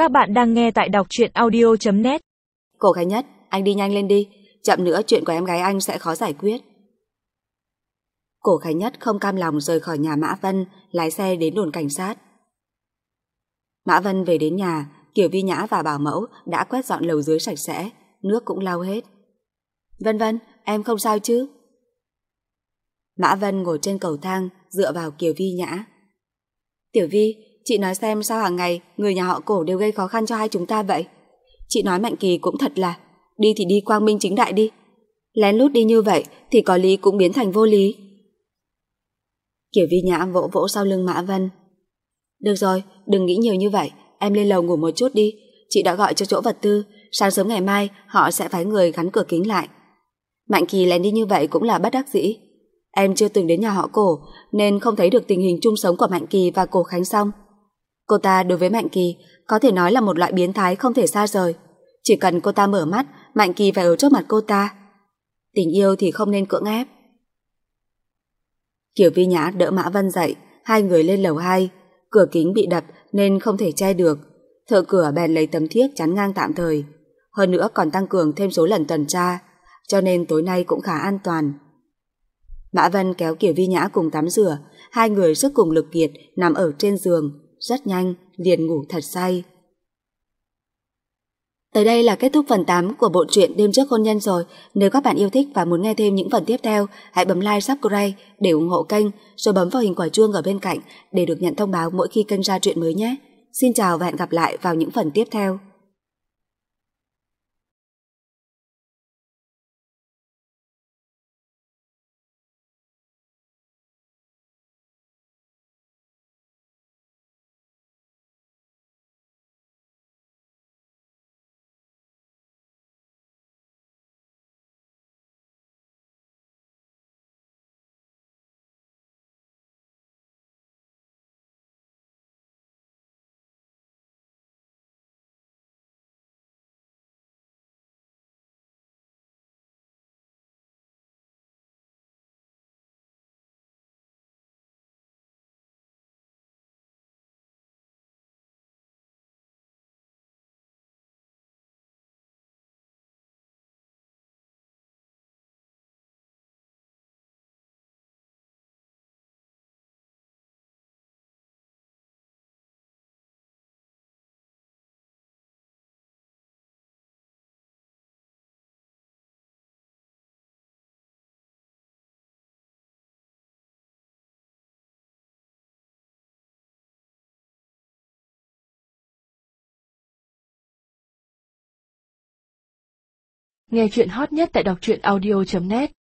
Các bạn đang nghe tại đọc truyện audio.net. Cổ Khánh Nhất, anh đi nhanh lên đi, chậm nữa chuyện của em gái anh sẽ khó giải quyết. Cổ Khánh Nhất không cam lòng rời khỏi nhà Mã Vân, lái xe đến đồn cảnh sát. Mã Vân về đến nhà, Kiều Vi Nhã và bảo mẫu đã quét dọn lầu dưới sạch sẽ, nước cũng lau hết. Vân Vân, em không sao chứ? Mã Vân ngồi trên cầu thang, dựa vào Kiều Vi Nhã. Tiểu Vi, chị nói xem sao hàng ngày người nhà họ Cổ đều gây khó khăn cho hai chúng ta vậy? Chị nói Mạnh Kỳ cũng thật là, đi thì đi quang minh chính đại đi. Lén lút đi như vậy thì có lý cũng biến thành vô lý. Kiều Vi Nhã vỗ vỗ sau lưng Mã Vân. Được rồi, đừng nghĩ nhiều như vậy, em lên lầu ngủ một chút đi. Chị đã gọi cho chỗ vật tư, sáng sớm ngày mai họ sẽ phái người gắn cửa kính lại. Mạnh Kỳ lén đi như vậy cũng là bất đắc dĩ. Em chưa từng đến nhà họ Cổ nên không thấy được tình hình chung sống của Mạnh Kỳ và Cổ Khánh Song. Cô ta đối với Mạnh Kỳ có thể nói là một loại biến thái không thể xa rời. Chỉ cần cô ta mở mắt, Mạnh Kỳ phải ở trước mặt cô ta. Tình yêu thì không nên cưỡng ép. Kiều Vi Nhã đỡ Mã Vân dậy, hai người lên lầu 2. Cửa kính bị đập nên không thể che được. Thợ cửa bèn lấy tấm thiếc chắn ngang tạm thời. Hơn nữa còn tăng cường thêm số lần tuần tra, cho nên tối nay cũng khá an toàn. Mã Vân kéo Kiều Vi Nhã cùng tắm rửa, hai người sức cùng lực kiệt nằm ở trên giường, rất nhanh liền ngủ thật say. Tới đây là kết thúc phần 8 của bộ truyện Đêm Trước Hôn Nhân rồi. Nếu các bạn yêu thích và muốn nghe thêm những phần tiếp theo, hãy bấm like, subscribe để ủng hộ kênh, rồi bấm vào hình quả chuông ở bên cạnh để được nhận thông báo mỗi khi kênh ra truyện mới nhé. Xin chào và hẹn gặp lại vào những phần tiếp theo. Nghe truyện hot nhất tại đọc truyện audio.net.